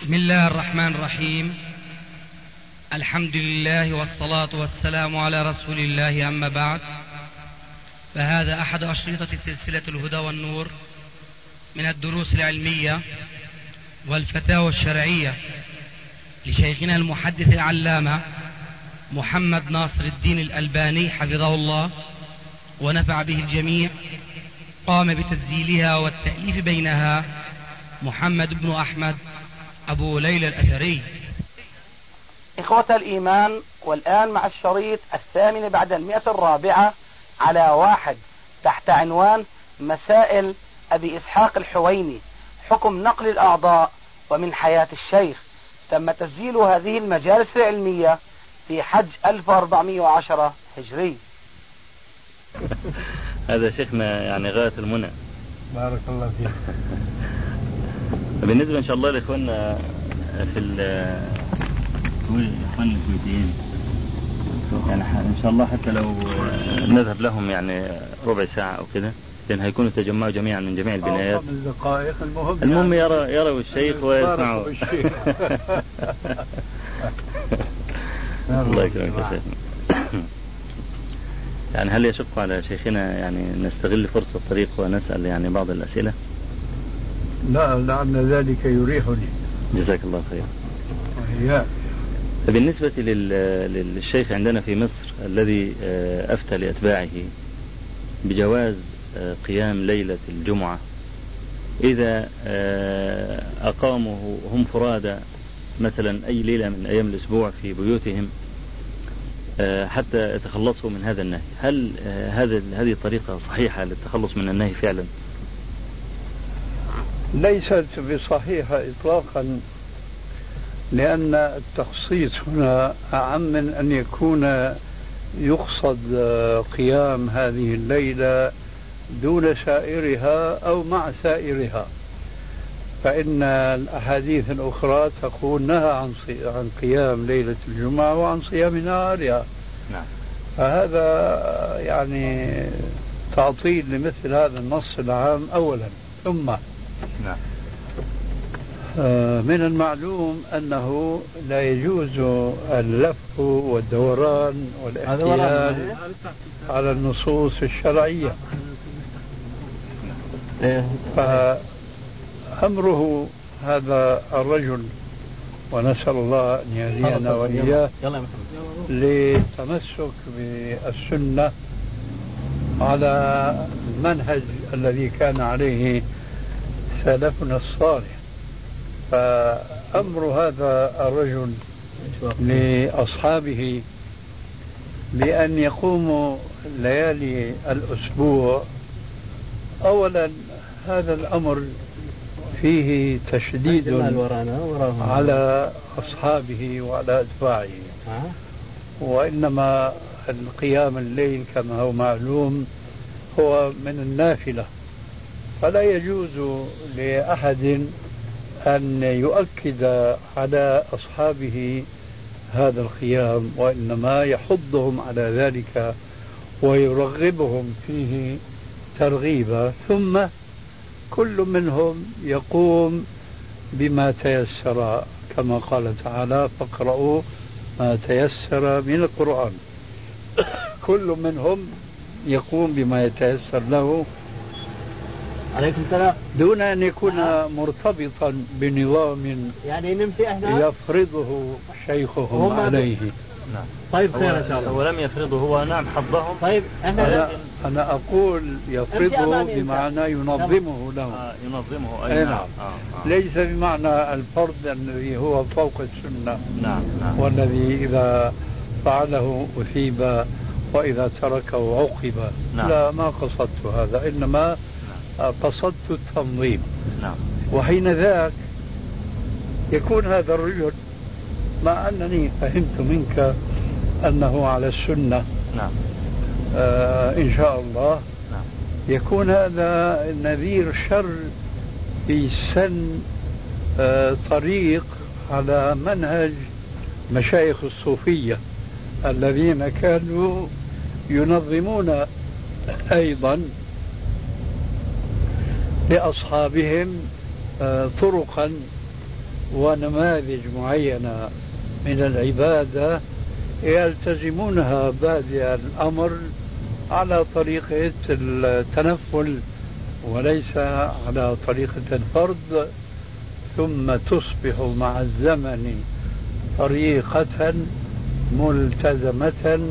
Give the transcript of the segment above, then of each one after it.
بسم الله الرحمن الرحيم. الحمد لله والصلاة والسلام على رسول الله، أما بعد، فهذا أحد أشرطة سلسلة الهدى والنور من الدروس العلمية والفتاوى الشرعية لشيخنا المحدث العلامة محمد ناصر الدين الألباني حفظه الله ونفع به الجميع. قام بتسجيلها والتأليف بينها محمد بن أحمد أبو ليلى الأثري. إخوة الإيمان، والآن مع الشريط الثامن بعد 104 على 1 تحت عنوان مسائل أبي إسحاق الحويني، حكم نقل الأعضاء ومن حياة الشيخ. تم تسجيل هذه المجالس العلمية في حج 1410 هجري. هذا شيخنا يعني غاية المنى. بارك الله فيك. بالنسبة إن شاء الله لإخواننا في إخواننا الكويتيين، يعني إن شاء الله حتى لو نذهب لهم يعني ربع ساعة أو كده، لأن هيكونوا تجمعوا جميعا من جميع البنايات. 5 دقائق المهم يروا الشيخ ويسمعوا. الله يكرمك يا شيخنا. يعني هل يشق على شيخنا يعني نستغل فرصة الطريق ونسأل يعني بعض الأسئلة؟ لا، لعل ذلك يريحني. جزاك الله خير. وإياك. بالنسبة للشيخ عندنا في مصر الذي أفتى لأتباعه بجواز قيام ليلة الجمعة إذا أقاموا هم فرادى مثلا أي ليلة من أيام الأسبوع في بيوتهم حتى يتخلصوا من هذا النهي. هل هذه الطريقة صحيحة للتخلص من النهي فعلا؟ ليست بصحيحة إطلاقا، لأن التخصيص هنا أعم من أن يكون يقصد قيام هذه الليلة دون سائرها أو مع سائرها، فإن الأحاديث الأخرى تقول نهى عن قيام ليلة الجمعة وعن صيام نهارها. نعم. فهذا يعني تعطيل لمثل هذا النص العام أولا. ثم نعم. من المعلوم أنه لا يجوز اللف والدوران والاحتيال على النصوص الشرعية، فأمره هذا الرجل، ونسأل الله أن يهدينا وإياه للتمسك بالسنة على المنهج الذي كان عليه سلفنا الصالح. فأمر هذا الرجل لأصحابه بأن يقوموا ليالي الأسبوع، أولا هذا الأمر فيه تشديد على أصحابه وعلى أتباعه، وإنما القيام الليل كما هو معلوم هو من النافلة، فلا يجوز لأحد أن يؤكد على أصحابه هذا القيام، وإنما يحضهم على ذلك ويرغبهم فيه ترغيبا. ثم كل منهم يقوم بما تيسر، كما قال تعالى: فاقرؤوا ما تيسر من القرآن. كل منهم يقوم بما يتيسر له عليكم السلام، دون أن يكون مرتبطا بنظام يعني يفرضه شيخهم عليه. نعم. طيب خير إن شاء الله. ولم يفرضه هو، نعم، حظهم. طيب أنا أقول يفرضه بمعنى ينظمه له. ينظمه أي نعم. ليس بمعنى الفرض الذي هو فوق السنة. نعم. والذي إذا فعله أثيب وإذا تركه عوقب. نعم. لا، ما قصدت هذا، إنما قصدت التنظيم. نعم. وحين ذاك يكون هذا الرجل، مع أنني فهمت منك أنه على السنة، نعم، إن شاء الله، نعم، يكون هذا نذير شر في سن طريق على منهج مشايخ الصوفية الذين كانوا ينظمون أيضا لأصحابهم طرقا ونماذج معينة من العبادة يلتزمونها بادئ الأمر على طريقة التنفل وليس على طريقة الفرض، ثم تصبح مع الزمن طريقة ملتزمة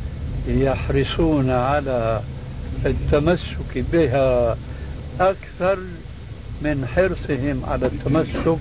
يحرصون على التمسك بها أكثر من حرصهم على التمسك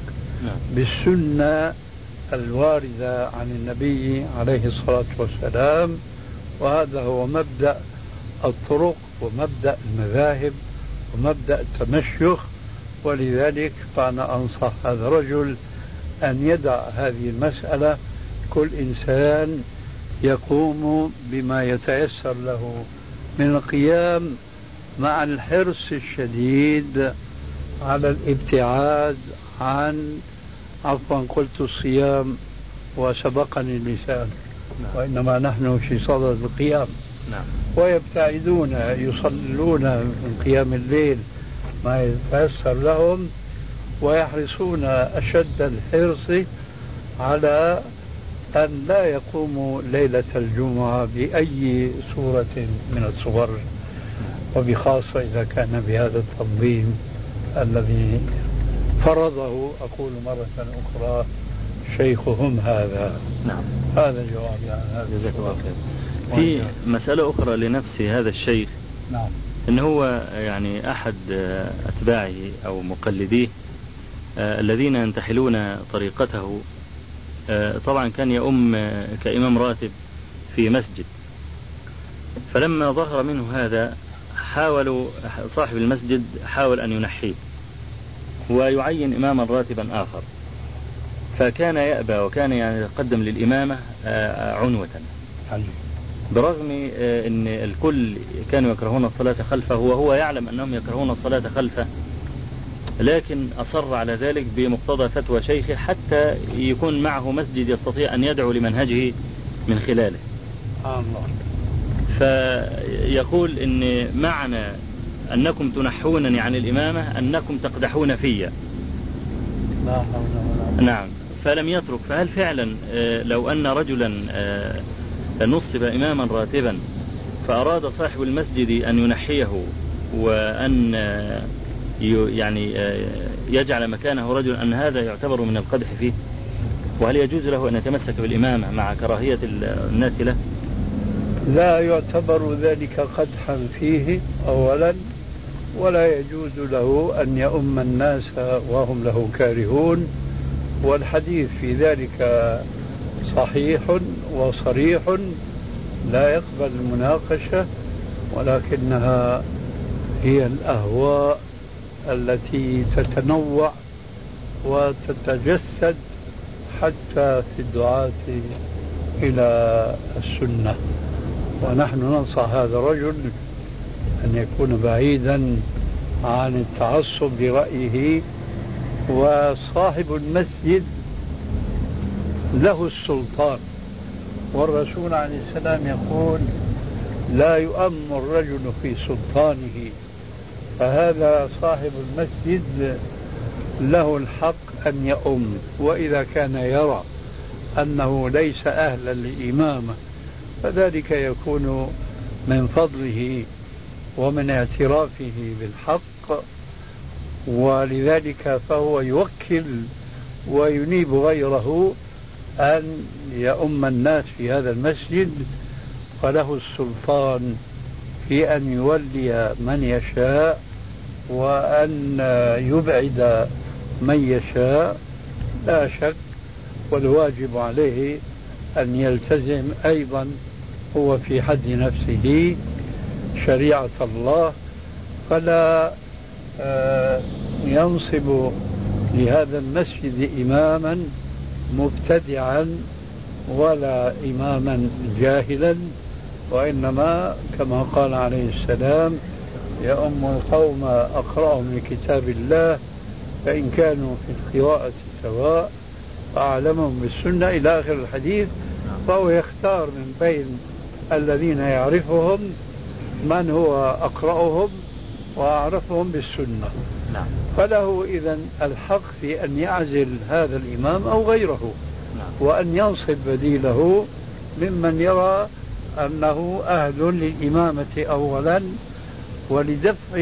بالسنة الواردة عن النبي عليه الصلاة والسلام. وهذا هو مبدأ الطرق ومبدأ المذاهب ومبدأ التمشيخ. ولذلك فأنا أنصح هذا الرجل أن يدع هذه المسألة، كل إنسان يقوم بما يتيسر له من القيام مع الحرص الشديد على الابتعاد عن قلت الصيام وسبقني اللسان، وإنما نحن في صدد القيام. ويبتعدون يصلون من قيام الليل ما يتيسر لهم، ويحرصون أشد الحرص على أن لا يقوموا ليلة الجمعة بأي صورة من الصور، وبخاصة إذا كان بهذا التنظيم الذي فرضه أقول مرة أخرى شيخهم هذا. هذا الجواب يعني هذا. جزاك الله خير. في مسألة أخرى لنفس هذا الشيخ، إن هو يعني أحد أتباعه أو مقلديه الذين ينتحلون طريقته، طبعا كان يؤم كإمام راتب في مسجد، فلما ظهر منه هذا حاولوا صاحب المسجد حاول أن ينحيه ويعين إماما راتبا آخر، فكان يأبى وكان يعني يقدم للإمامة عنوة، برغم أن الكل كانوا يكرهون الصلاة خلفه وهو يعلم أنهم يكرهون الصلاة خلفه، لكن أصر على ذلك بمقتضى فتوى شيخه حتى يكون معه مسجد يستطيع أن يدعو لمنهجه من خلاله. فيقول إن معنى أنكم تنحونني عن الإمامة أنكم تقدحون فيا. نعم. فلم يترك. فهل فعلا لو أن رجلا نصب إماما راتبا فأراد صاحب المسجد أن ينحيه وأن يعني يجعل مكانه رجل، أن هذا يعتبر من القدح فيه؟ وهل يجوز له أن يتمسك بالإمامة مع كراهية الناس له؟ لا يعتبر ذلك قدحا فيه أولا، ولا يجوز له أن يؤم الناس وهم له كارهون، والحديث في ذلك صحيح وصريح لا يقبل المناقشة، ولكنها هي الأهواء التي تتنوع وتتجسد حتى في الدعاة إلى السنة. ونحن ننصح هذا الرجل أن يكون بعيدا عن التعصب لرأيه. وصاحب المسجد له السلطان، والرسول عليه السلام يقول لا يؤم الرجل في سلطانه، فهذا صاحب المسجد له الحق أن يؤم. وإذا كان يرى أنه ليس أهلا للإمامة فذلك يكون من فضله ومن اعترافه بالحق، ولذلك فهو يوكل وينيب غيره أن يؤم الناس في هذا المسجد، فله السلطان في أن يولي من يشاء وأن يبعد من يشاء لا شك. والواجب عليه أن يلتزم أيضا هو في حد نفسه شريعة الله، فلا ينصب لهذا المسجد إماما مبتدعا ولا إماما جاهلا، وإنما كما قال عليه السلام يؤم القوم أقرأهم لكتاب الله فإن كانوا في القراءة سواء فأعلمهم بالسنة إلى آخر الحديث. فهو يختار من بين الذين يعرفهم من هو أقرأهم وأعرفهم بالسنة. نعم. فله إذن الحق في أن يعزل هذا الإمام أو غيره، نعم. وأن ينصب بديله ممن يرى أنه أهل للإمامة أولا، ولدفع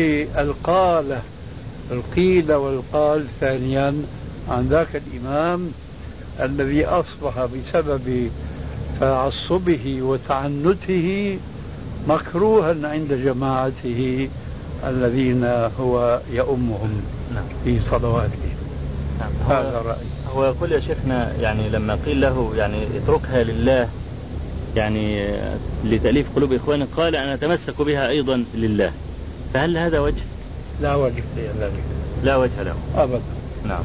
القيل والقال ثانيا عن ذاك الإمام الذي أصبح بسبب تعصبه وتعنته مكروها عند جماعته الذين هو يؤمهم في صلواته. هذا رأي. هو يقول يا شيخنا يعني لما قيل له يعني اتركها لله يعني لتأليف قلوب إخوانه، قال أنا أتمسك بها أيضا لله، فهل هذا وجه؟ لا وجه لله، لا وجه له أبدا. نعم.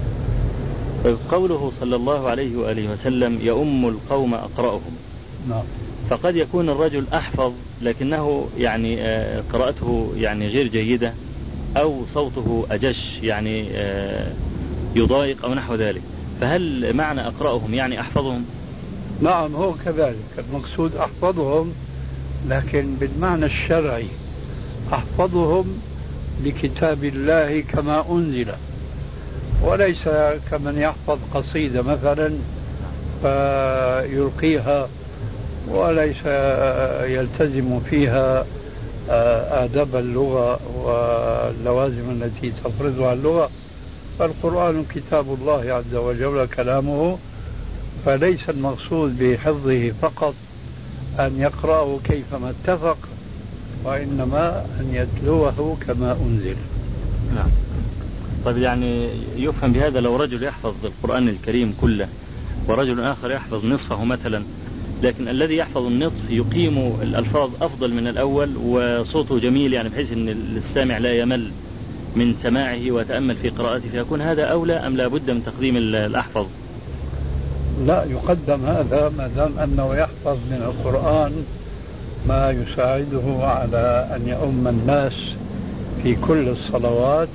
قوله صلى الله عليه وآله وسلم يؤم القوم أقرأهم، نعم. فقد يكون الرجل أحفظ لكنه يعني قراءته يعني غير جيدة، أو صوته أجش يعني يضايق أو نحو ذلك، فهل معنى أقرأهم يعني أحفظهم؟ نعم هو كذلك، المقصود أحفظهم لكن بالمعنى الشرعي، أحفظهم لكتاب الله كما أنزل، وليس كمن يحفظ قصيدة مثلا فيلقيها وليس يلتزم فيها آداب اللغة واللوازم التي تفرضها اللغة. فالقرآن كتاب الله عز وجل كلامه، فليس المقصود بحفظه فقط أن يقرأه كيفما اتفق، وإنما أن يتلوه كما أنزل. نعم. طيب يعني يفهم بهذا لو رجل يحفظ القرآن الكريم كله ورجل آخر يحفظ نصفه مثلا، لكن الذي يحفظ النصف يقيم الألفاظ أفضل من الأول وصوته جميل يعني بحيث أن السامع لا يمل من سماعه وتأمل في قراءته، فيكون هذا أولى أم لا بد من تقديم الأحفظ؟ لا، يقدم هذا ما دام أنه يحفظ من القرآن ما يساعده على أن يؤم الناس في كل الصلوات.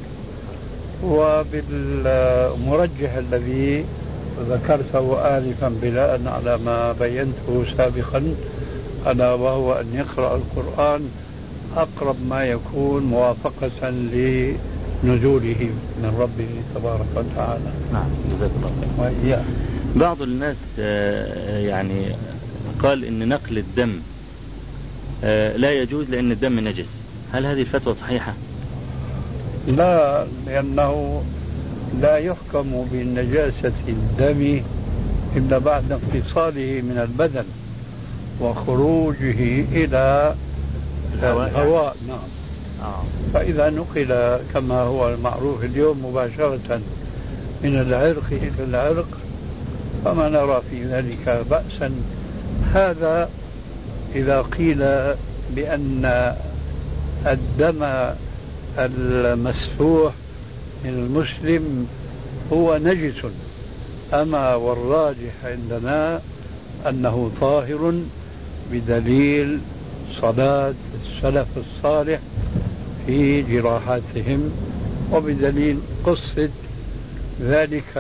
وبالمرجح الذي ذكرته آنفا بناء على ما بينته سابقا، ألا وهو أن يقرأ القرآن أقرب ما يكون موافقة لنزوله من ربه تبارك وتعالى. نعم جزاك الله خير. بعض الناس يعني قال إن نقل الدم لا يجوز لأن الدم نجس، هل هذه الفتوى صحيحة؟ لا، لأنه لا يحكم بنجاسة الدم إلا بعد انفصاله من البدن وخروجه إلى الهواء. نعم. فإذا نقل كما هو المعروف اليوم مباشرة من العرق إلى العرق فما نرى في ذلك بأسا. هذا إذا قيل بأن الدم المسفوح من المسلم هو نجس، أما والراجح عندنا أنه طاهر بدليل صلاة السلف الصالح في جراحاتهم، وبدليل قصة ذلك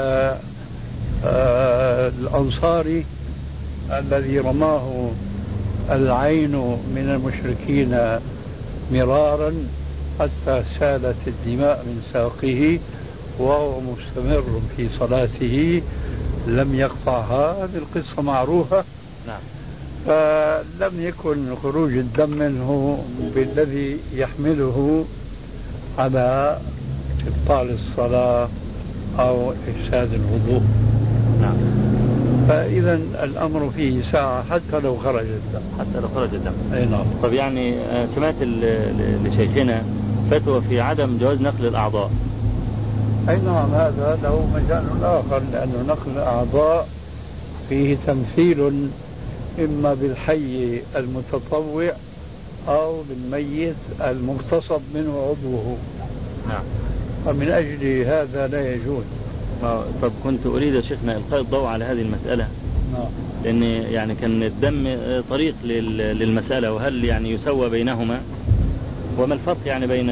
الأنصاري الذي رماه العين من المشركين مرارا حتى سالت الدماء من ساقه وهو مستمر في صلاته لم يقطعها. هذه القصة معروفة. نعم. فلم يكن خروج الدم منه بالذي يحمله على إبطال الصلاة أو إفساد الوضوء. نعم. فإذا الأمر فيه ساعة حتى لو خرج الدم. حتى لو خرج الدم. أي نعم. طب يعني سمعت لشيخنا فتوى في عدم جواز نقل الأعضاء. أي نعم، هذا له مجال آخر، لأنه نقل الأعضاء فيه تمثيل إما بالحي المتطوع أو بالميت المغتصب منه عضوه. نعم. ومن أجل هذا لا يجوز. طب كنت أريد يا شيخنا إلقاء الضوء على هذه المسألة. نعم. لأن يعني كان الدم طريق للمسألة، وهل يعني يسوى بينهما، وما الفرق يعني بين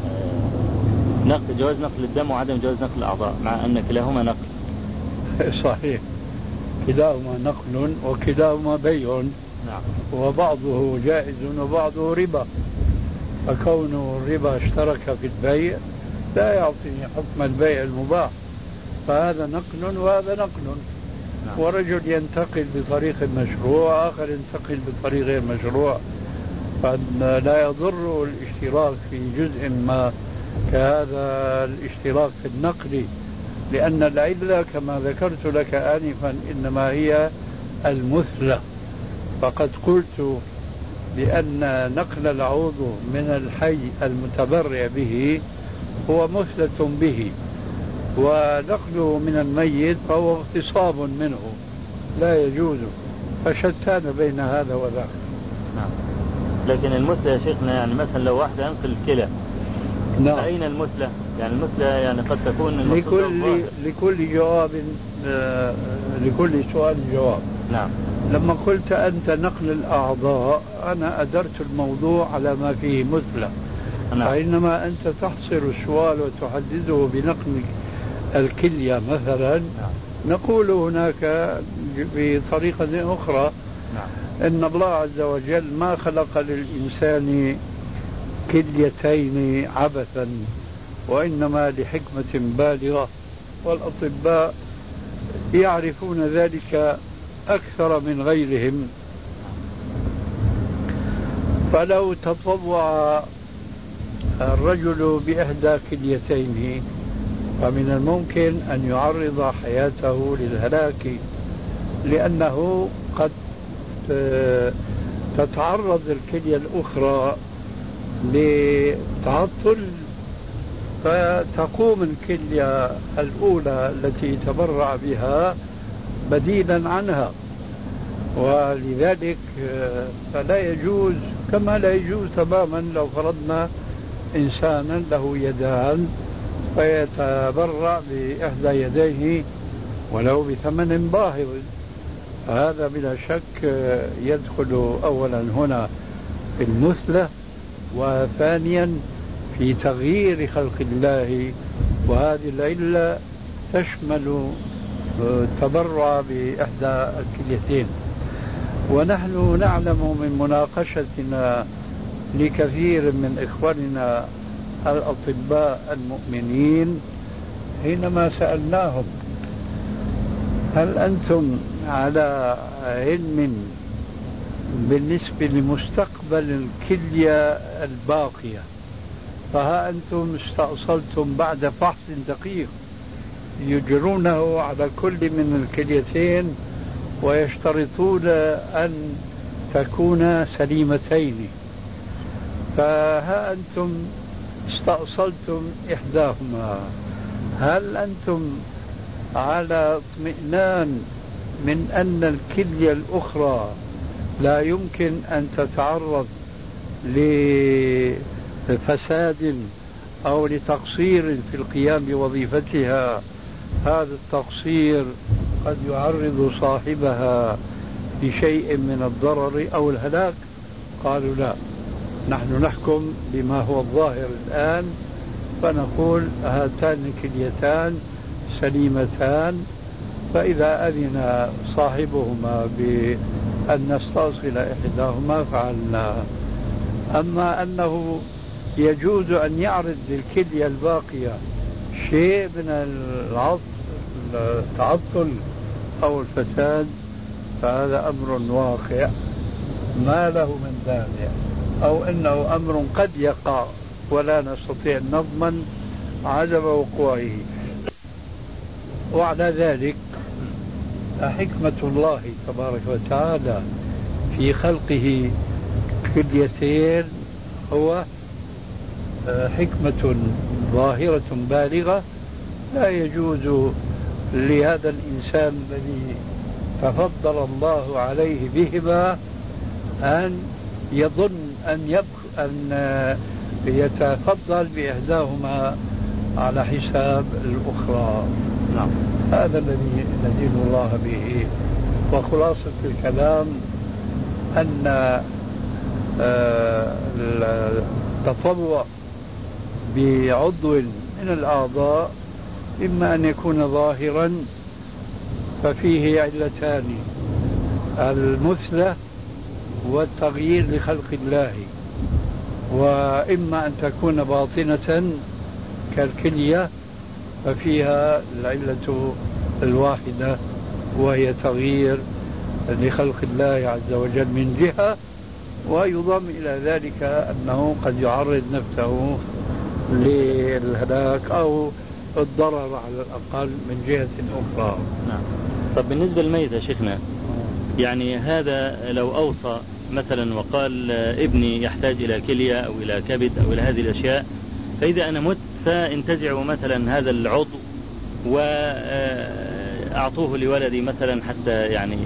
جواز نقل الدم وعدم جواز نقل الأعضاء مع أن كلاهما نقل؟ صحيح، كلاهما نقل وكلاهما بيع. نعم. وبعضه جائز وبعضه ربا، فكون الربا اشترك في البيع لا يعطي حكم البيع المباح، فهذا نقل وهذا نقل. ورجل ينتقل بطريق مشروع، آخر ينتقل بطريق غير مشروع، فلا يضر الاشتراك في جزء ما كهذا الاشتراك في النقل، لأن العلة كما ذكرت لك آنفا إنما هي المثلة. فقد قلت بأن نقل العضو من الحي المتبرع به هو مثلة به، ونقله من الميت فهو اغتصاب منه لا يجوز، فشتان بين هذا وذاك. نعم. لكن المثلة يا شيخنا يعني مثلا لو واحد ينقل الكلى، نعم، فأين المثلة؟ يعني المثلة يعني قد تكون لكل سؤال جواب. نعم. لما قلت أنت نقل الأعضاء أنا أدرت الموضوع على ما فيه مثلة. نعم. فإنما أنت تحصر السؤال وتحدده بنقل الكلية مثلا. نعم. نقول هناك بطريقة أخرى. نعم. إن الله عز وجل ما خلق للإنسان كليتين عبثا، وإنما لحكمة بالغة، والأطباء يعرفون ذلك أكثر من غيرهم. فلو تطوع الرجل بإحدى كليتين فمن الممكن أن يعرض حياته للهلاك، لأنه قد تتعرض الكلية الأخرى لتعطل، فتقوم الكلية الأولى التي تبرع بها بديلا عنها. ولذلك فلا يجوز، كما لا يجوز تماما لو فرضنا إنسانا له يدان فيتبرع بإحدى يديه ولو بثمن باهظ، هذا بلا شك يدخل أولا هنا في المثلة، وثانيا في تغيير خلق الله، وهذه العلة تشمل التبرع بإحدى الكليتين. ونحن نعلم من مناقشتنا لكثير من إخواننا الأطباء المؤمنين حينما سألناهم هل أنتم على علم بالنسبة لمستقبل الكلية الباقية؟ فها أنتم استأصلتم بعد فحص دقيق يجرونه على كل من الكليتين ويشترطون أن تكون سليمتين، فها أنتم استأصلتم إحداهما، هل أنتم على اطمئنان من أن الكلية الأخرى لا يمكن أن تتعرض لفساد أو لتقصير في القيام بوظيفتها؟ هذا التقصير قد يعرض صاحبها لشيء من الضرر أو الهلاك. قالوا لا، نحن نحكم بما هو الظاهر الآن، فنقول هاتان الكليتان سليمتان، فإذا أذن صاحبهما بأن نستأصل إحداهما فعلنا. أما أنه يجوز أن يعرض للكلية الباقية شيء من التعطل أو الفساد فهذا أمر واقع ما له من دافع، أو أنه أمر قد يقع ولا نستطيع أن نضمن عدم وقوعه. وعلى ذلك حكمة الله تبارك وتعالى في خلقه كليتين هو حكمة ظاهرة بالغة، لا يجوز لهذا الإنسان الذي تفضل الله عليه بهما أن يظن أن يتفضل بإحداهما على حساب الأخرى. نعم. هذا الذي ندين الله به. وخلاصة الكلام أن التطوع بعضو من الأعضاء إما أن يكون ظاهرا ففيه علتان: المثلة والتغيير لخلق الله، وإما أن تكون باطنة كالكلية ففيها العلة الواحدة، وهي تغيير لخلق الله عز وجل من جهة، ويضم إلى ذلك أنه قد يعرض نفسه للهلاك أو الضرر على الأقل من جهة أخرى. نعم. طب بالنسبة للميت يا شيخنا، يعني هذا لو أوصى مثلا وقال ابني يحتاج إلى كلية أو إلى كبد أو إلى هذه الأشياء، فإذا أنا مت فانتزعوا مثلا هذا العضو وأعطوه لولدي مثلا حتى يعني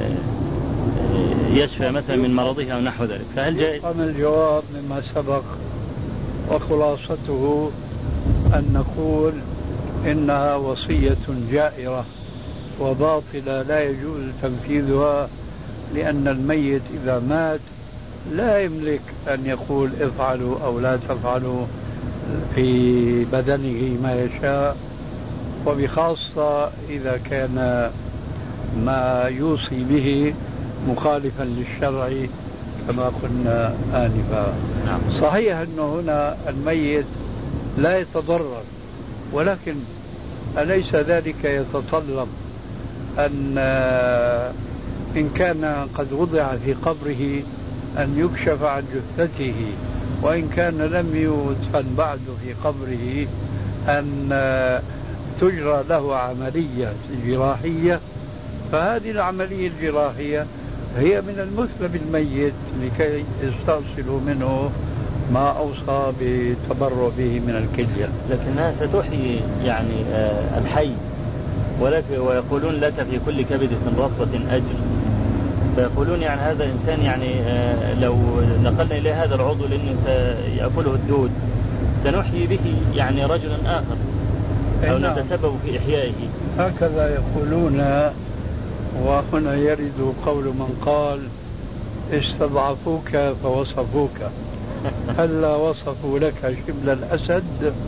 يشفى مثلا من مرضه أو نحو ذلك، فهل جائز؟ الجواب مما سبق، وخلاصته أن نقول إنها وصية جائرة وباطلة لا يجوز تنفيذها، لأن الميت إذا مات لا يملك أن يقول افعلوا أو لا تفعلوا في بدنه ما يشاء، وبخاصة إذا كان ما يوصي به مخالفا للشرع كما قلنا آنفا. نعم. صحيح أنه هنا الميت لا يتضرر، ولكن أليس ذلك يتطلب أن إن كان قد وضع في قبره أن يكشف عن جثته، وإن كان لم يدفن بعد في قبره أن تجرى له عملية جراحية، فهذه العملية الجراحية هي من المثلى بالميت لكي يستأصلوا منه ما أوصى بالتبرع به من الكلية. لكنها ستحيي يعني الحي، ويقولون لك في كل كبدة رطبة أجر، فيقولون يعني هذا الإنسان يعني لو نقلنا إليه هذا العضو لأنه سيأكله الدود سنحيي به يعني رجلا آخر أو نتسبب في إحيائه. هكذا يقولون. وهنا يرد قول من قال استضعفوك فوصفوك، هلا وصفوا لك شبل الأسد.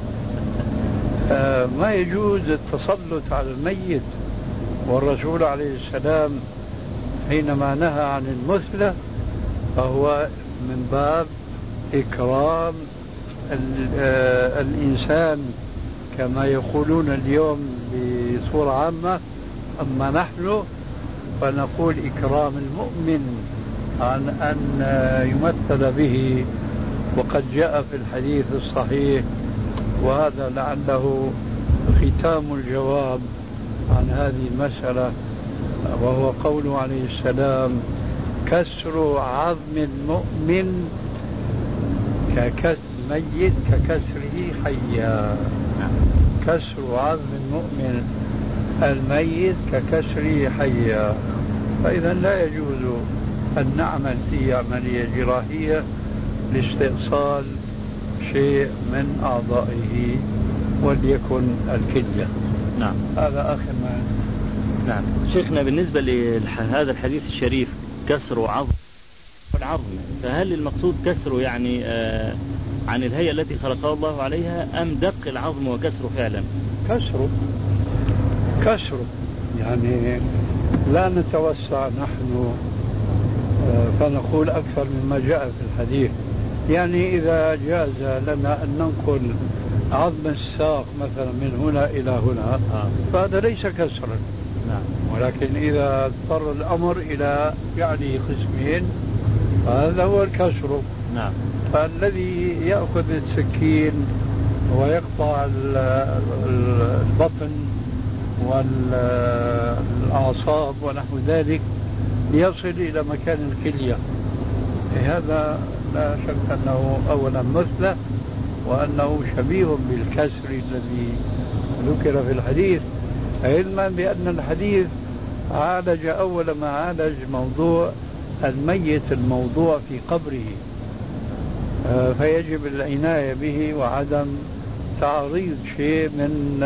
ما يجوز التسلط على الميت، والرسول عليه السلام حينما نهى عن المثلى فهو من باب إكرام الإنسان كما يقولون اليوم بصورة عامة. أما نحن فنقول إكرام المؤمن عن أن يمثل به، وقد جاء في الحديث الصحيح، وهذا لعله ختام الجواب عن هذه المسألة، وهو قوله عليه السلام كسر عظم المؤمن ككسر ميت ككسره حيا. كسر عظم المؤمن الميت ككسره حيا. فإذا لا يجوز أن نعمل في عملية جراحية لاستئصال شيء من أعضائه وليكن الكلية. نعم. هذا آخر ما. نعم. شيخنا بالنسبة لهذا الحديث الشريف كسر عظم العظم، فهل المقصود كسره يعني عن الهيئة التي خلقها الله عليها، أم دق العظم وكسره فعلا؟ كسره يعني لا نتوسع نحن فنقول أكثر مما جاء في الحديث. يعني إذا جاز لنا أن ننقل عظم الساق مثلا من هنا إلى هنا فهذا ليس كسرا. نعم. ولكن إذا اضطر الأمر إلى يعني قسمين فهذا هو الكسر. نعم. فالذي يأخذ السكين ويقطع البطن والأعصاب ونحو ذلك ليصل إلى مكان الكلية، هذا لا شك أنه أولا مثله، وأنه شبيه بالكسر الذي ذكر في الحديث، علما بأن الحديث عالج أول ما عالج موضوع الميت الموضوع في قبره، فيجب العناية به وعدم تعريض شيء من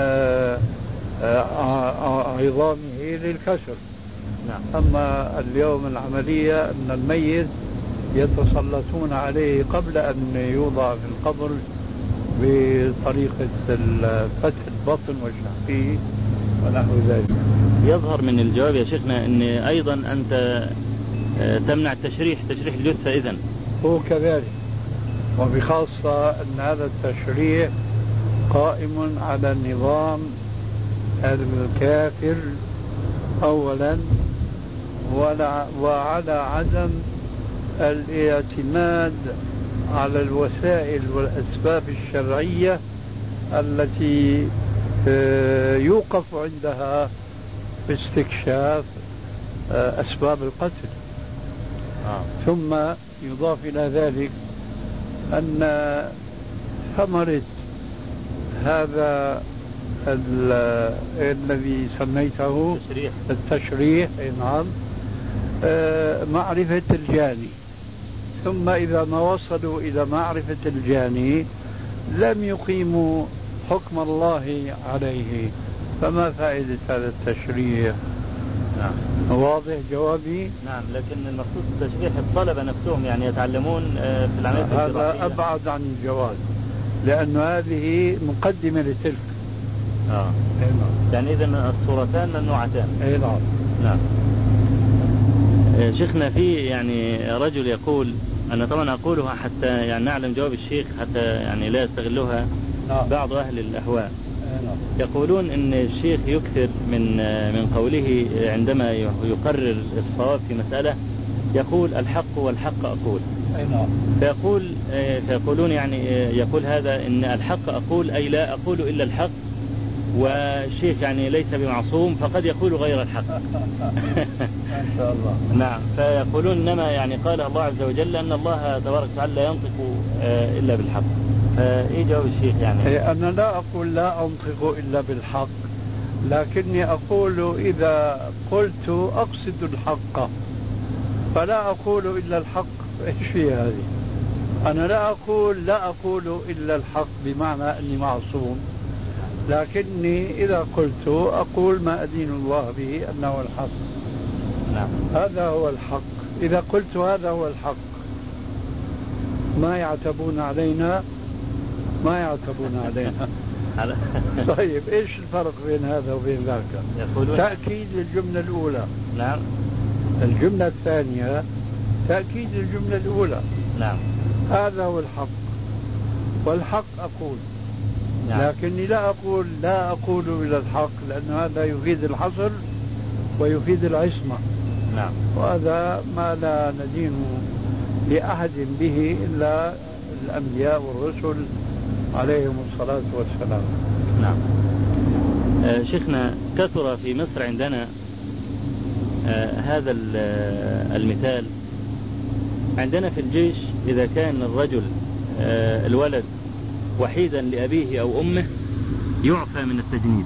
عظامه للكسر. نعم. أما اليوم العملية أن الميت يتسلطون عليه قبل أن يوضع في القبر بطريقة فتح البطن وشقه ونحو ذلك. يظهر من الجواب يا شيخنا أن أيضا أنت تمنع تشريح الجثة إذن. هو كذلك، وبخاصة أن هذا التشريح قائم على النظام الكافر أولا، وعلى عدم الاعتماد على الوسائل والأسباب الشرعية التي يوقف عندها باستكشاف أسباب القتل. ثم يضاف إلى ذلك أن ثمرة هذا الذي سميته التشريح، نعم، معرفة الجاني. ثم إذا ما وصلوا إلى معرفة الجاني لم يقيموا حكم الله عليه، فما فائدة هذا التشريح؟ نعم. واضح جوابي؟ نعم، لكن المقصود التشريح الطلبة نفسهم يعني يتعلمون في العملية هذا أبعد عن الجواز، لأن هذه مقدمة لتلك. يعني إذن الصورتان ممنوعتان. نعم. نعم. شيخنا، في يعني رجل يقول، أنا طبعا أقولها حتى يعني نعلم جواب الشيخ حتى يعني لا يستغلها بعض أهل الأهواء. يقولون إن الشيخ يكثر من قوله عندما يقرر الصواب في مسألة، يقول الحق والحق أقول. فيقولون يعني يقول هذا إن الحق أقول أي لا أقول إلا الحق، والشيخ يعني ليس بمعصوم فقد يقول غير الحق. ما شاء الله. نعم. فيقولون إنما يعني قال الله عز وجل أن الله تبارك وتعالى لا ينطق إلا بالحق. إيه جواب الشيخ يعني؟ أنا لا أقول لا أنطق إلا بالحق، لكني أقول إذا قلت أقصد الحق فلا أقول إلا الحق. إيش في هذه؟ أنا لا أقول إلا الحق بمعنى أني معصوم، لكني إذا قلت أقول ما أدين الله به أنه الحق. نعم. هذا هو الحق. إذا قلت هذا هو الحق ما يعتبون علينا. طيب إيش الفرق بين هذا وبين ذاك؟ تأكيد للجملة الأولى. نعم. الجملة الثانية تأكيد للجملة الأولى. نعم. هذا هو الحق، والحق أقول. نعم. لكني لا أقول إلى الحق، لأن هذا يفيد الحصر ويفيد العصمة. نعم. وهذا ما لا ندين لأحد به إلا الأنبياء والرسل عليهم الصلاة والسلام. نعم. شيخنا، كثر في مصر عندنا هذا المثال. عندنا في الجيش إذا كان الرجل الولد وحيدا لأبيه أو أمه يعفى من التجنيد.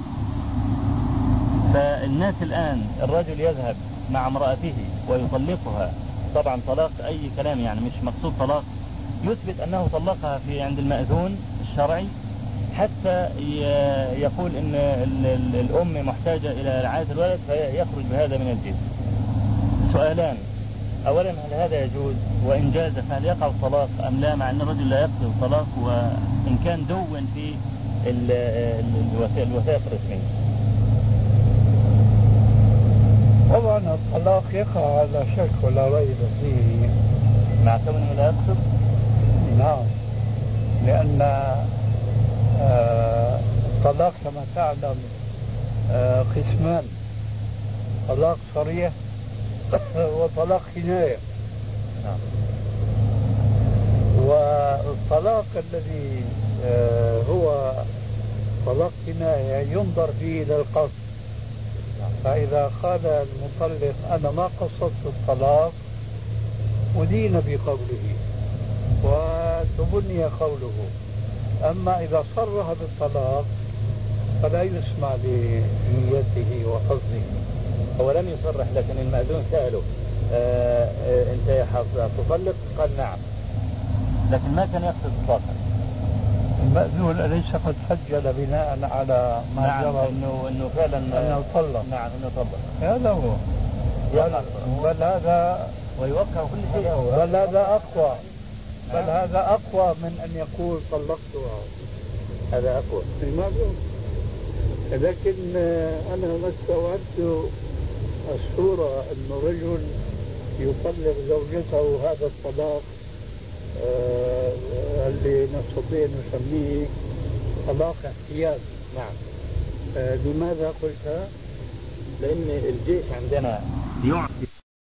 فالناس الآن الرجل يذهب مع امرأته ويطلقها، طبعا طلاق أي كلام يعني مش مقصود طلاق، يثبت أنه طلقها في عند المأذون الشرعي، حتى يقول إن الأم محتاجة إلى رعاية الولد فيخرج بهذا من الجيش. سؤالان: أولا، هل هذا يجوز؟ وإن جاز فهل يقع الطلاق أم لا، مع أن الرجل لا يقصد الطلاق وإن كان دون في الوثائق الرسمية؟ طبعا الطلاق يقع لا شك ولا ريب فيه، مع كونه لا يقصد. نعم، لأن الطلاق كما تعلم قسمان: طلاق صريح وطلاق كناية. نعم. والطلاق الذي هو طلاق كناية ينظر فيه إلى القصد. فإذا قال المطلق أنا ما قصدت الطلاق أدين بقوله وتبني قوله. أما إذا صرح بالطلاق فلا يسمع بنيته وقصده. هو لم يصرح، لكن المأذون سأله أنت تطلق؟ قال نعم، لكن ما كان يقصد إطلاقا. المأذون أليس قد سجل بناء على ما نعم جرى إنه فعلا أنه طلق؟ نعم إنه طلق. هذا هو. بل هذا ويوقع كل شيء. بل هذا أقوى من أن يقول طلقتها. هذا أقوى. لكن أنا ما استوعبت الصورة أن رجل يطلق زوجته هذا الطلاق اللي نستطيع نسميه طلاق احتياج. نعم. لماذا قلت؟ لأن الجيش عندنا يعطي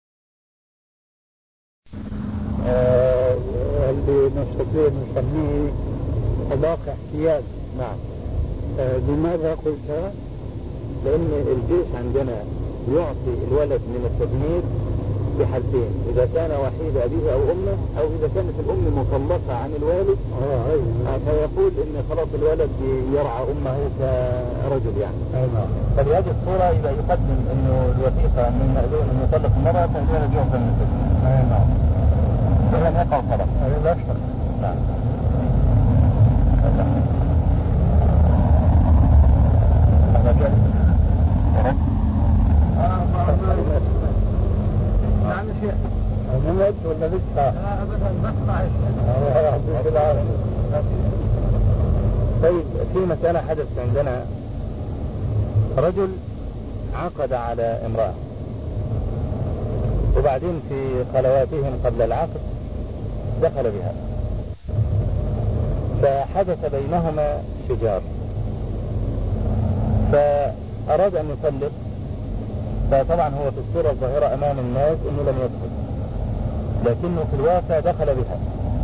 اللي نستطيع نسميه طلاق احتياج. نعم. لماذا قلت؟ لأن الجيش عندنا يعطي الولد من التجنيد بحالتين، إذا كان وحيد أبيه أو أمه، أو إذا كانت الأم مطلقة عن الوالد فيقول إن خلاص الولد يرعى أمه كرجل يعني. فبهذه الصورة إذا يقدم إنه الوثيقة من مأذون إنه يطلق المرأة فالولد يعطى من التجنيد. نعم. ولم يقع طلاق. لا شك. نعم. نعم شيخ. نمت ولا لسه؟ لا ابدا بسمع. طيب في مسألة حدث عندنا، رجل عقد على امرأة وبعدين في خلواتهم قبل العقد دخل بها، فحدث بينهما شجار، فأراد أن يطلق، فطبعا هو في الصورة الظاهرة أمام الناس أنه لم يدخل، لكنه في الواقع دخل بها،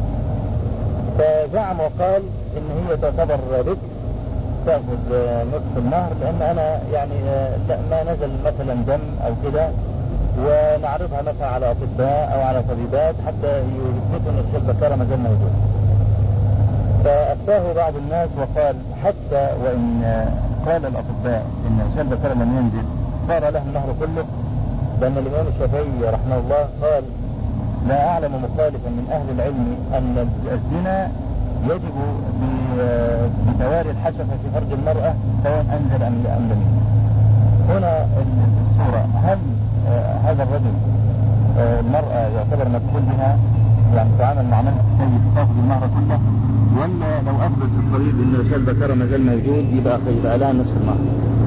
فزعم وقال إن هي تعتبر بكر تأخذ نصف المهر، لأن أنا يعني ما نزل مثلا دم أو كده، ونعرضها مثلا على أطباء أو على طبيبات حتى يثبتوا أن الشيء البكارة ما زال موجود. فأفتاه بعض الناس وقال حتى وإن قال الأطباء إن الشيء البكارة لم ينزل صار له النهر كله، لأن الإمام الشافعي رحمه الله قال لا أعلم مخالفا من أهل العلم أن الزنا يجب بتواري الحشفة في فرج المرأة سواء أنزل أم لم ينزل. هنا الصورة، هل هذا الرجل المرأة يعتبر مدخول بها يعني تعامل مع من تأخذ المهر كله، ولا لو أثبت الطبيب إن الشيء البكارة ما زال موجود يبقى لها نصف المهر؟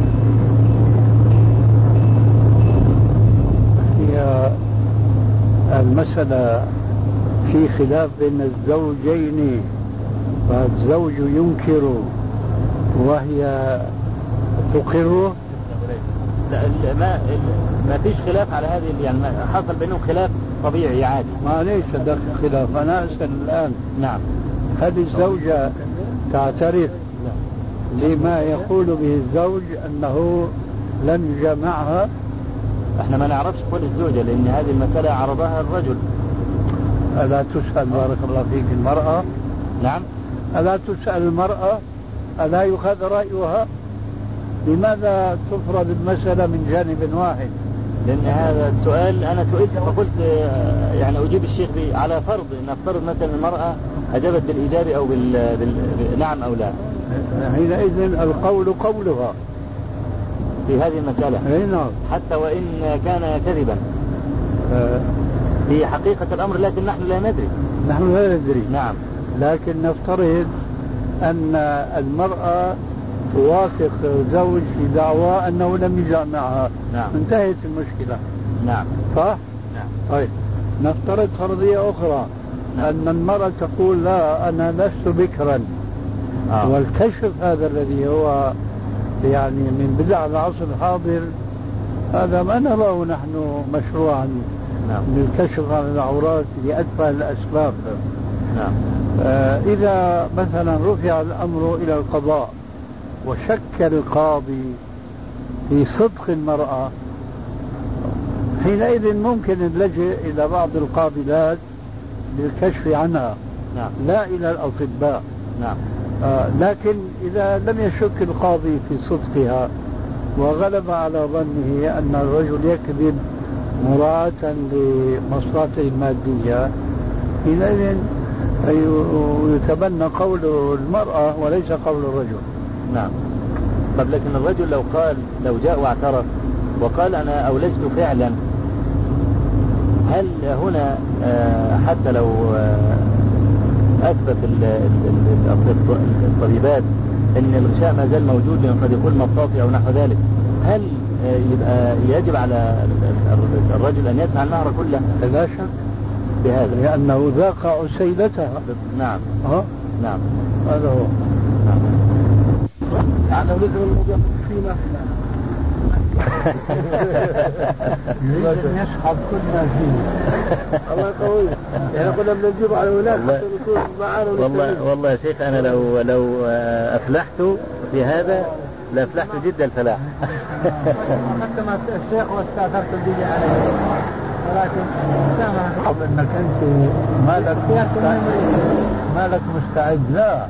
هي المسألة في خلاف بين الزوجين، فالزوج ينكر وهي تقره. لا ما فيش خلاف على هذه، يعني حصل بينهم خلاف طبيعي عادي. ما ليش دخل خلاف. أنا أسأل الآن. نعم. هل الزوجة تعترف لما يقول به الزوج أنه لم يجامعها؟ احنا ما نعرفش قول الزوجة، لأن هذه المسألة عرضها الرجل. ألا تسأل بارك الله فيك المرأة؟ نعم. ألا تسأل المرأة؟ ألا يؤخذ رأيها؟ لماذا تفرض المسألة من جانب واحد؟ لأن هذا السؤال أنا سئلت فقلت يعني أجيب الشيخ على فرض أن أفترض مثلا المرأة أجابت بالإيجاب أو نعم أو لا، حينئذ القول قولها في هذه المسألة. نعم. حتى وإن كان كذبا في حقيقة الأمر، لكن نحن لا ندري. نحن لا ندري. نعم. لكن نفترض أن المرأة توافق زوج في دعوى أنه لم يجامعها. نعم. انتهت المشكلة. نعم. صح؟ نعم. طيب نفترض فرضية أخرى. نعم. أن المرأة تقول لا أنا لست بكرا. والكشف هذا الذي هو يعني من بدع العصر الحاضر هذا ما نراه نحن مشروعا. نعم. للكشف عن العورات لأتفه الأسباب. نعم. إذا مثلا رفع الأمر إلى القضاء وشك القاضي في صدق المرأة، حينئذ ممكن نلجئ إلى بعض القابلات للكشف عنها. نعم. لا إلى الأطباء. نعم. لكن إذا لم يشك القاضي في صدقها وغلب على ظنه أن الرجل يكذب مراعاة لمصلحته المادية، حينئذ يتبنى قول المرأة وليس قول الرجل. نعم. طب لكن الرجل لو جاء واعترف وقال أنا أولجت فعلا، هل هنا حتى لو أثبت الطبيبات أن الغشاء ما زال موجود لأنه قد يكون مطاطي أو نحو ذلك، هل يبقى يجب على الرجل أن يدفع المهر كله؟ لا شك بهذا، لأنه ذاق عسيلتها. نعم. نعم. نعم. هذا هو. نعم. يعني لو نزل الموضوع فينا يريد أن يسحب كل ما فيه. الله يقوي. يعني كنا بنجيب على الولاد والله يا شيخ أنا لو أفلحت في هذا لأفلحت جدا الفلاح. حتى ما الشيخ واستأثرت به عليه، ولكن سامح قبل أنك أنت مالك مستعد. لا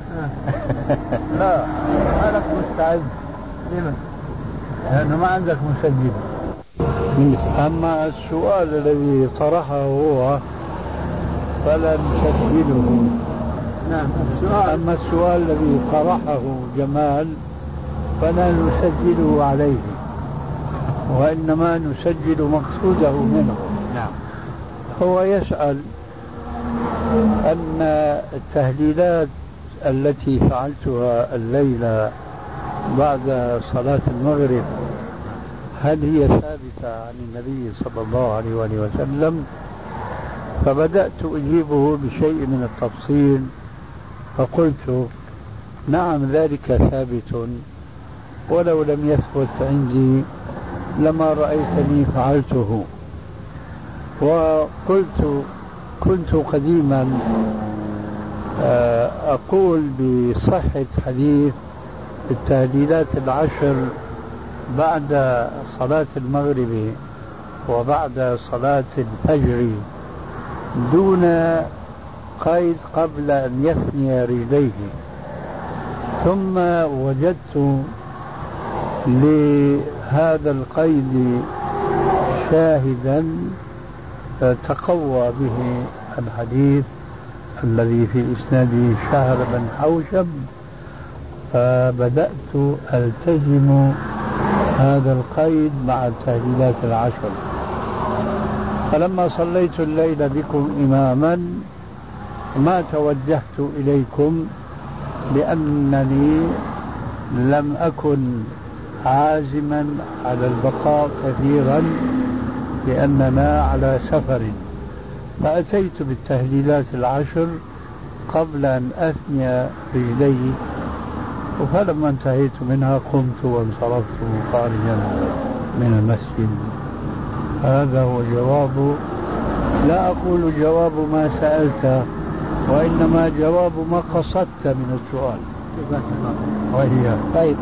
مالك مستعد. لمن؟ لأنه ما عندك مسجل. أما السؤال الذي طرحه هو فلا نسجله. نعم. أما السؤال الذي طرحه جمال فلا نسجله عليه، وإنما نسجل مقصوده منه. نعم. هو يسأل أن التهليلات التي فعلتها الليلة بعد صلاة المغرب هل هي ثابتة عن النبي صلى الله عليه وآله وسلم؟ فبدأت أجيبه بشيء من التفصيل فقلت نعم ذلك ثابت، ولو لم يثبت عندي لما رأيتني فعلته. وقلت كنت قديما أقول بصحة حديث التهليلات 10 بعد صلاة المغرب وبعد صلاة الفجر دون قيد قبل أن يثني رجليه. ثم وجدت لهذا القيد شاهدا تقوى به الحديث الذي في إسناده شهر بن حوشب، فبدأت ألتزم هذا القيد مع التهليلات 10. فلما صليت الليل بكم إماما ما توجهت إليكم لأنني لم أكن عازما على البقاء كثيرا لأننا على سفر، فأتيت بالتهليلات 10 قبل أن أثني رجلي، فلما انتهيت منها قمت وانصرفت خارجا من المسجد. هذا هو جواب، لا أقول جواب ما سألت، وإنما جواب ما قصدت من السؤال. وهي طيب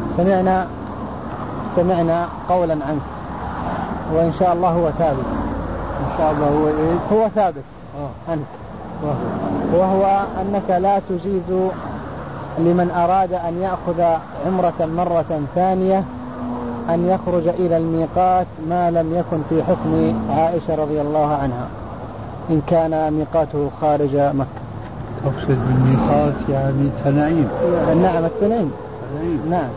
سمعنا قولا عنك وإن شاء الله هو ثابت. إن شاء الله هو إيه؟ هو ثابت عنك، وهو أنك لا تجيز لمن أراد أن يأخذ عمرة مرة ثانية أن يخرج إلى الميقات ما لم يكن في حكم عائشة رضي الله عنها إن كان ميقاته خارج مكة. تقصد بالميقات يعني تنعيم؟ نعم التنعيم. نعم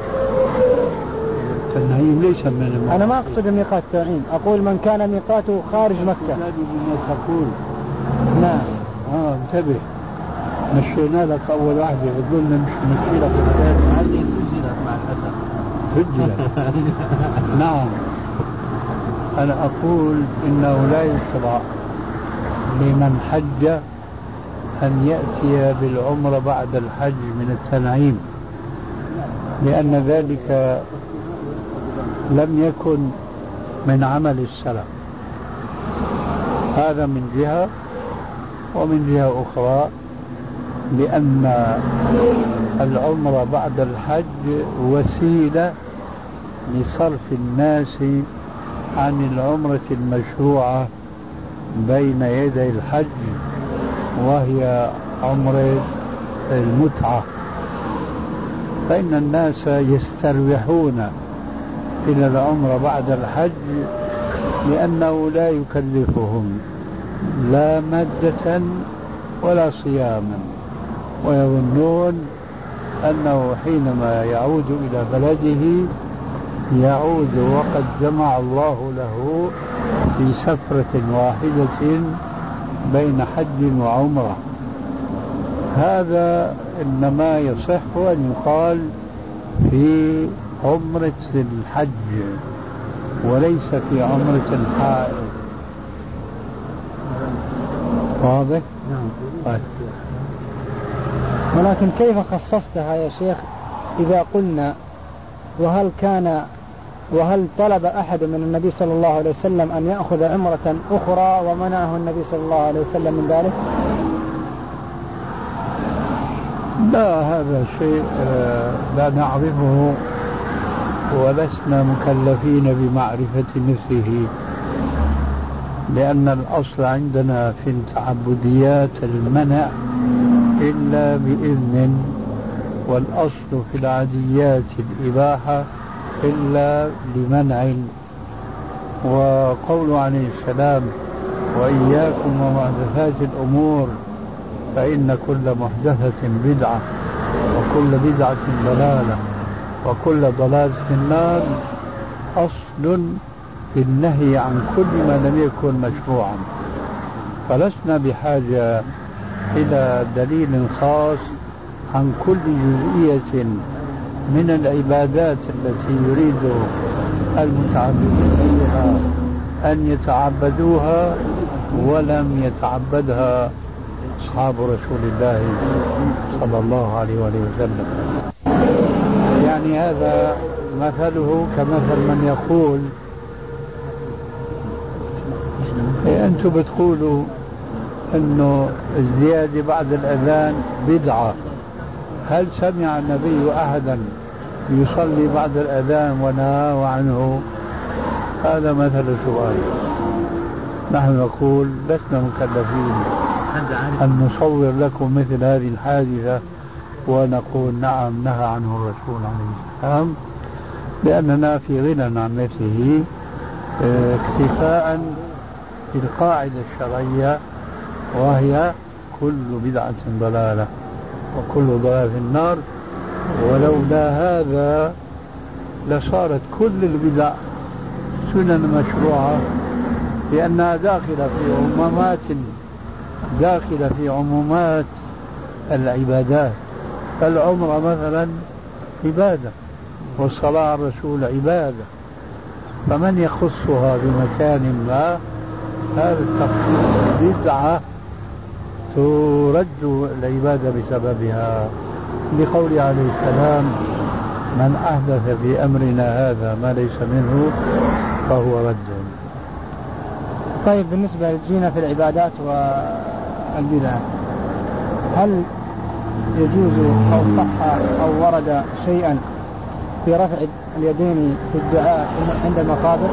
التنعيم ليس من الميقات. أنا ما أقصد ميقات التنعيم، أقول من كان ميقاته خارج مكة. تقول نعم. انتبه، مشينا لك أول واحدة قلنا مش مشي لك هذه سجلت مع الأسف. سجلت. نعم. أنا أقول إنه لا يشرع لمن حج أن يأتي بالعمرة بعد الحج من التنعيم، لأن ذلك لم يكن من عمل السلف. هذا من جهة، ومن جهة أخرى لأن العمرة بعد الحج وسيلة لصرف الناس عن العمرة المشروعة بين يدي الحج، وهي عمرة المتعة. فإن الناس يستريحون إلى العمرة بعد الحج لأنه لا يكلفهم لا مادة ولا صياما، ويظنون أنه حينما يعود إلى بلده يعود وقد جمع الله له في سفرة واحدة بين حج وعمرة. هذا إنما يصح أن يقال في عمرة الحج وليس في عمرة الحائض. واضح؟ نعم. ولكن كيف خصصتها يا شيخ إذا قلنا وهل طلب أحد من النبي صلى الله عليه وسلم أن يأخذ عمرة أخرى ومنعه النبي صلى الله عليه وسلم من ذلك؟ لا، هذا شيء لا نعرفه ولسنا مكلفين بمعرفة مثله، لأن الأصل عندنا في التعبديات المنع إلا بإذن، والأصل في العاديات الإباحة إلا لمنع. وقول عليه السلام وإياكم ومحدثات الأمور فإن كل محدثة بدعة وكل بدعة ضلالة وكل ضلالة في النار، أصل في النهي عن كل ما لم يكن مشروعا. فلسنا بحاجة إلى دليل خاص عن كل جزئية من العبادات التي يريد المتعبدين بها أن يتعبدوها ولم يتعبدها أصحاب رسول الله صلى الله عليه وسلم. يعني هذا مثله كمثل من يقول أنتم بتقولوا أنه الزيادة بعد الأذان بدعة، هل سمع النبي أحدا يصلي بعد الأذان ونهاه عنه؟ هذا مثل سؤال. نحن نقول لسنا مكلفين أن نصور لكم مثل هذه الحادثة ونقول نعم نهى عنه الرسول عليه السلام، لأننا في غنى عن مثله اكتفاء بالقاعدة الشرعية، وهي كل بدعة ضلالة وكل ضلالة في النار. ولولا هذا لصارت كل البدع سنن مشروعة، لأنها داخلة في عمومات العبادات. فالعمرة مثلا عبادة، والصلاة على الرسول عبادة، فمن يخصها بمكان ما هذا التخصيص بدعة ترد العبادة بسببها، لقول عليه السلام من أحدث في أمرنا هذا ما ليس منه فهو رد. طيب، بالنسبة للجينا في العبادات والبدع، هل يجوز أو صح أو ورد شيئا في رفع اليدين في الدعاء عند المقابر؟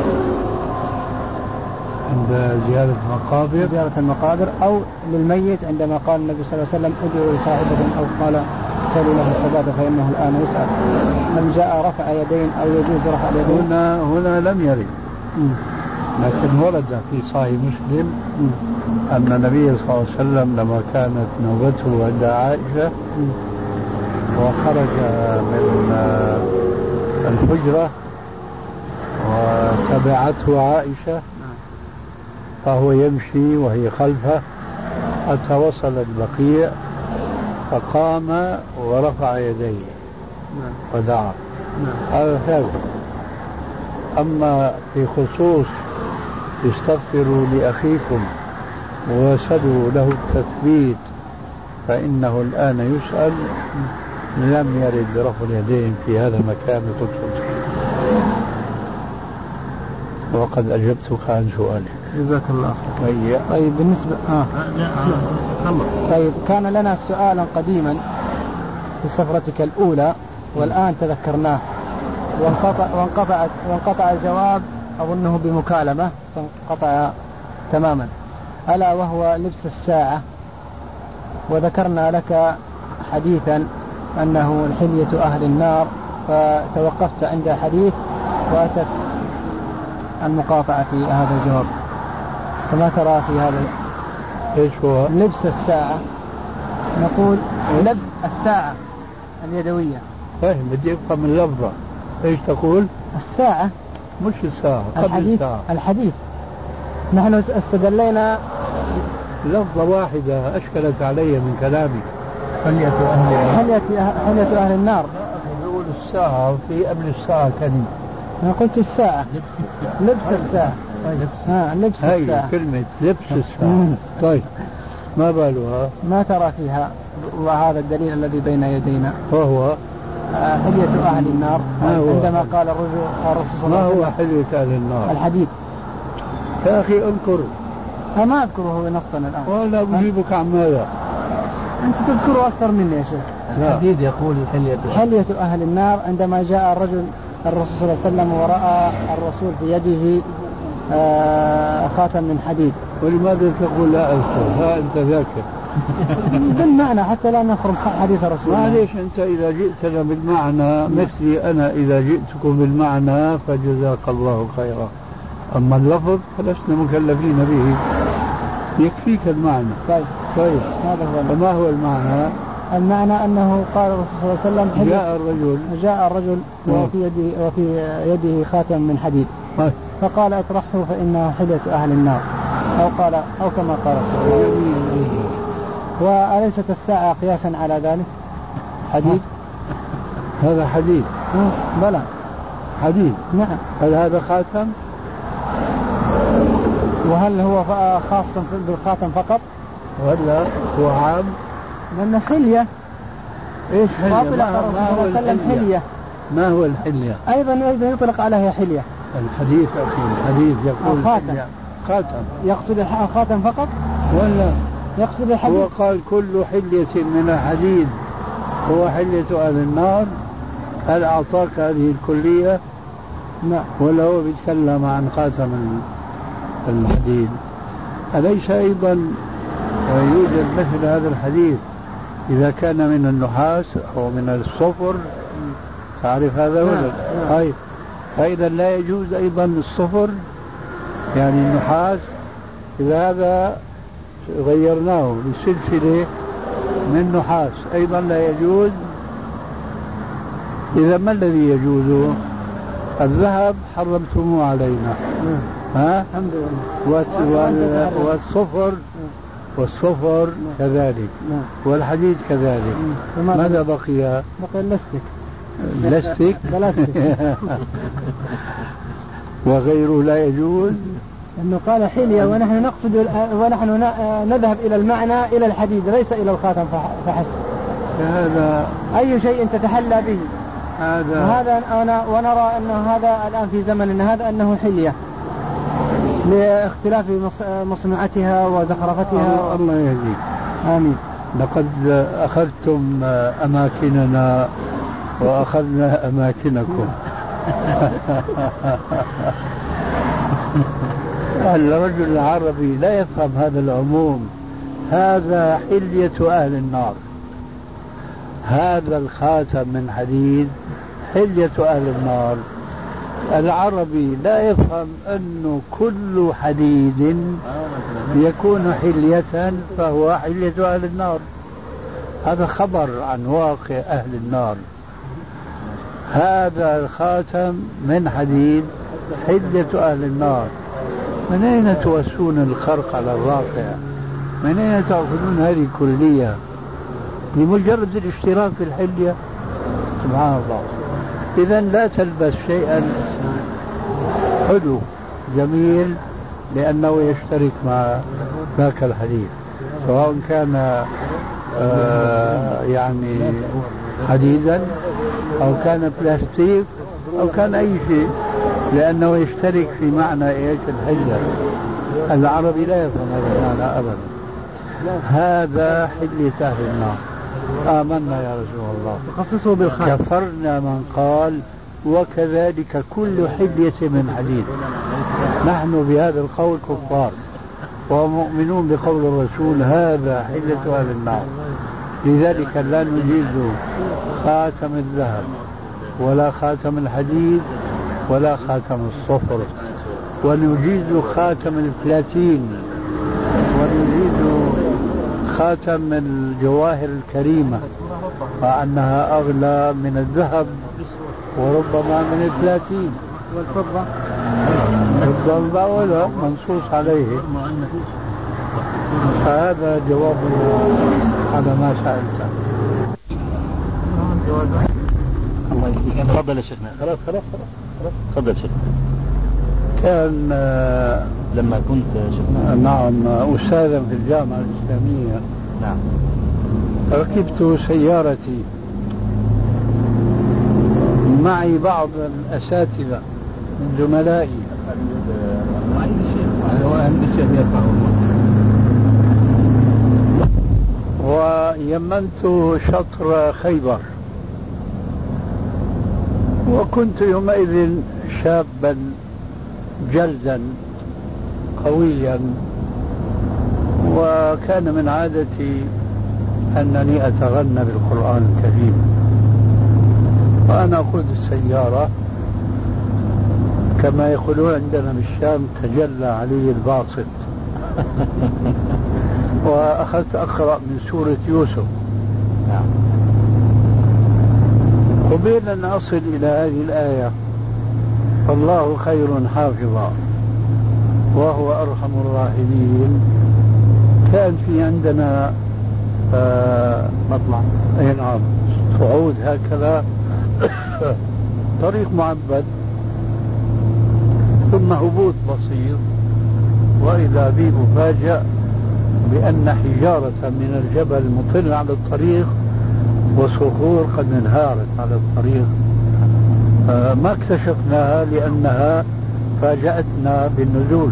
عند زيارة المقابر أو للميت، عندما قال النبي صلى الله عليه وسلم ادعوا لصاحبكم أو قال سألوا له الثبات فإنه الآن يسأل. من جاء رفع يدين أو يجوز رفع اليدين؟ هنا لم يرد، لكن ورد في صحيح مسلم أن النبي صلى الله عليه وسلم لما كانت نوبته عند عائشة وخرج من الحجرة وتبعته عائشة فهو يمشي وهي خلفه حتى وصل البقيع، فقام ورفع يديه ودعا. هذا ثابت. أما في خصوص استغفروا لأخيكم وسلوا له التثبيت فإنه الآن يسأل، لم يرد رفع اليدين في هذا المكان الخصوصي. وقد أجبتك عن سؤالك، جزاك الله خير. طيب، بالنسبة طيب، كان لنا سؤالا قديما في سفرتك الأولى والآن تذكرناه وانقطع الجواب، أظنه بمكالمة فانقطع تماما، ألا وهو لبس الساعة. وذكرنا لك حديثا أنه الحلية أهل النار، فتوقفت عند حديث وأتت المقاطعة في هذا الجواب، فما ترى في هذا؟ ايش هو لبس الساعة؟ نقول لبس الساعة اليدوية. فاهم، بدي ابقى من لفظة. ايش تقول؟ الساعة مش الساعة، قبل الساعة. الحديث نحن استدلينا لفظة واحدة أشكلت علي من كلامي. حلية أهل النار. يقول الساعة في قبل الساعة كلمة. أنا قلت الساعة. لبس الساعة. لبس الساعة. كلمة لبس الساعة. طيب، ما بالها؟ ما ترى فيها وهذا الدليل الذي بين يدينا؟ وهو حلية أهل النار عندما قال الرسول صلى الله عليه وسلم ما هو حلية أهل النار؟ الحديد. يا أخي اذكره. ما أذكره نصا الآن. ولا أجيبك عن ماذا؟ أنت تذكره أكثر مني يا شيخ. الحديد يقول حلية أهل النار عندما جاء الرسول صلى الله عليه وسلم ورأى الرسول في يده خاتم من حديد. ولماذا تقول لا أذكر؟ ها أنت ذاكر. بالمعنى حتى لا نخرم حديث الرسول. معليش أنت إذا جئتنا بالمعنى مثلي أنا إذا جئتكم بالمعنى فجزاك الله خيرا. أما اللفظ فلسنا مكلفين به، يكفيك المعنى. طيب هذا هو. وما هو المعنى؟ المعنى أنه قال الرسول صلى الله عليه وسلم جاء الرجل وفي يده خاتم من حديد فقال اطرحه فإنه حلية أهل النار أو كما قال صلى الله عليه وسلم. وأليست الساعة قياسا على ذلك؟ حديد. هذا حديد. بلى حديد. نعم. هل هذا خاتم؟ وهل هو خاص بالخاتم فقط ولا هو عام؟ لأنه حلية. ايش حلية؟ حلية. ما هو الحلية؟ أيضا يطلق عليها حلية. الحديث أخي الحديث يقول خاتم. يقصد الخاتم فقط ولا يقصد الحديد؟ هو قال كل حلية من الحديد هو حلية أهل النار. هل أعطاك هذه الكلية؟ لا. ولا هو بيتكلم عن خاتم الحديد؟ أليس أيضا يوجد مثل هذا الحديث إذا كان من النحاس أو من الصفر؟ تعرف هذا ولا لا؟ فإذا لا يجوز أيضا الصفر يعني النحاس إذا هذا غيرناه بسلسلة من نحاس أيضا لا يجوز. إذا ما الذي يجوز؟ الذهب حرمتموه علينا. الحمد لله. والصفر كذلك. والحديد كذلك. ماذا بقي؟ بقي لستك. وغيره لا يجوز. انه قال حلية ونحن نقصد ونحن نذهب الى المعنى الى الحديد ليس الى الخاتم فحسب. هذا اي شيء تتحلى به هذا ونرى ان هذا الان في زمن هذا انه حلية لاختلاف مصنوعتها وزخرفتها. الله يهديك. امين. لقد اخذتم اماكننا واخذنا اماكنكم. الرجل العربي لا يفهم هذا العموم. هذا حلية أهل النار. هذا الخاتم من حديد حلية أهل النار. العربي لا يفهم أنه كل حديد يكون حلية فهو حلية أهل النار. هذا خبر عن واقع أهل النار. هذا الخاتم من حديد حلية أهل النار. من أين توسون الخرق على الواقع؟ من أين تأخذون هذه الكلية لمجرد الاشتراك في الحلية؟ سبحان الله. إذا لا تلبس شيئا حلو جميل لأنه يشترك مع ذاك الحديث، سواء كان يعني حديدا أو كان بلاستيك أو كان أي شيء، لأنه يشترك في معنى إيش الحلة. العربي لا يفهم هذا المعنى أبدا. هذا حلية أهل النار. آمنا يا رسول الله. تخصصوا بالخير. كفرنا من قال وكذلك كل حلية من حديد. نحن بهذا القول كفار ومؤمنون بقول الرسول هذا حلية أهل النار. لذلك لا نجيز خاتم الذهب ولا خاتم الحديد ولا خاتم الصفر، ونجيز خاتم البلاتين، ونجيز خاتم الجواهر الكريمة مع أنها أغلى من الذهب وربما من البلاتين والفضة ولا منصوص عليه. فهذا جوابنا على ما سألت. تفضل يا شيخنا. خلاص تفضل شيخنا. كان لما كنت شيخنا نعم أستاذا في الجامعة الإسلامية. نعم. ركبت سيارتي معي بعض الأساتذة من زملائي ويمنت شطر خيبر، وكنت يومئذ شابا جلدا قويا، وكان من عادتي أنني أتغنى بالقرآن الكريم، وأنا أقود السيارة كما يقولون عندنا بالشام تجلى علي الباسط وأخذت أقرأ من سورة يوسف. قبل أن أصل إلى هذه الآية فالله خير حافظا وهو أرحم الراحمين، كان في عندنا مطلع نعم صعود هكذا طريق معبد ثم هبوط بسيط، وإذا بي أفاجأ بأن حجارة من الجبل مطل على الطريق وصخور قد انهارت على الطريق، ما اكتشفناها لأنها فاجأتنا بالنزول.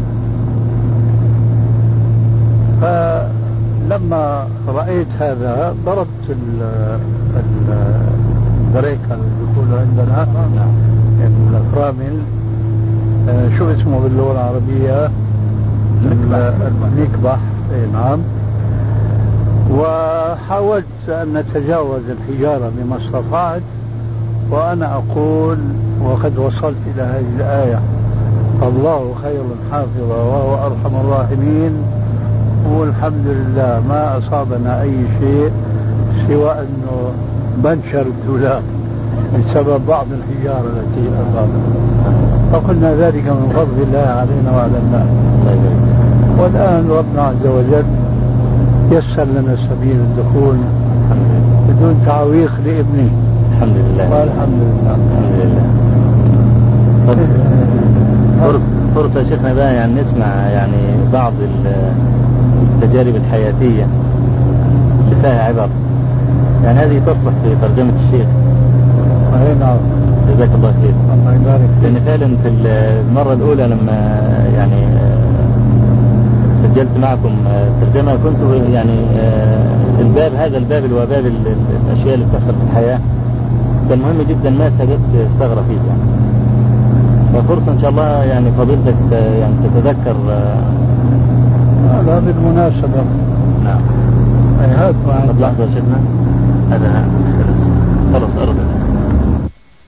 فلما رأيت هذا ضربت البريكة اللي يقولوا عندنا الفرامل، شو اسمه باللغة العربية؟ المكبح. نعم. وحاولت أن نتجاوز الحجارة بما استطعت، وأنا أقول وقد وصلت إلى هذه الآية الله خير حافظا وهو أرحم الراحمين، والحمد لله ما أصابنا أي شيء سوى أنه بنشر الدولاب بسبب بعض الحجارة التي أصابنا، فقلنا ذلك من فضل الله علينا وعلى الناس. والآن ربنا عز وجل يسر لنا سبيل الدخول بدون تعويق لابني. الحمد لله. والحمد لله. الحمد لله. فرصة شيخنا بقى يعني نسمع يعني بعض التجارب الحياتية اللي فيها عبر، يعني هذه تصلح في ترجمة الشيخ. نعم. جزاك الله خير. الله يبارك. لأن فعلا في المرة الأولى لما يعني سجلت معكم ترجمة كنت يعني الباب هذا الباب اللي هو باب الأشياء اللي بتحصل في الحياة كان مهم جدا، ما سجلت ثغرة فيه يعني. ففرصة إن شاء الله يعني فضيلتك يعني تتذكر هذا بالمناسبة. نعم. هات معي. لحظة شيخنا، هذا خلص أرض.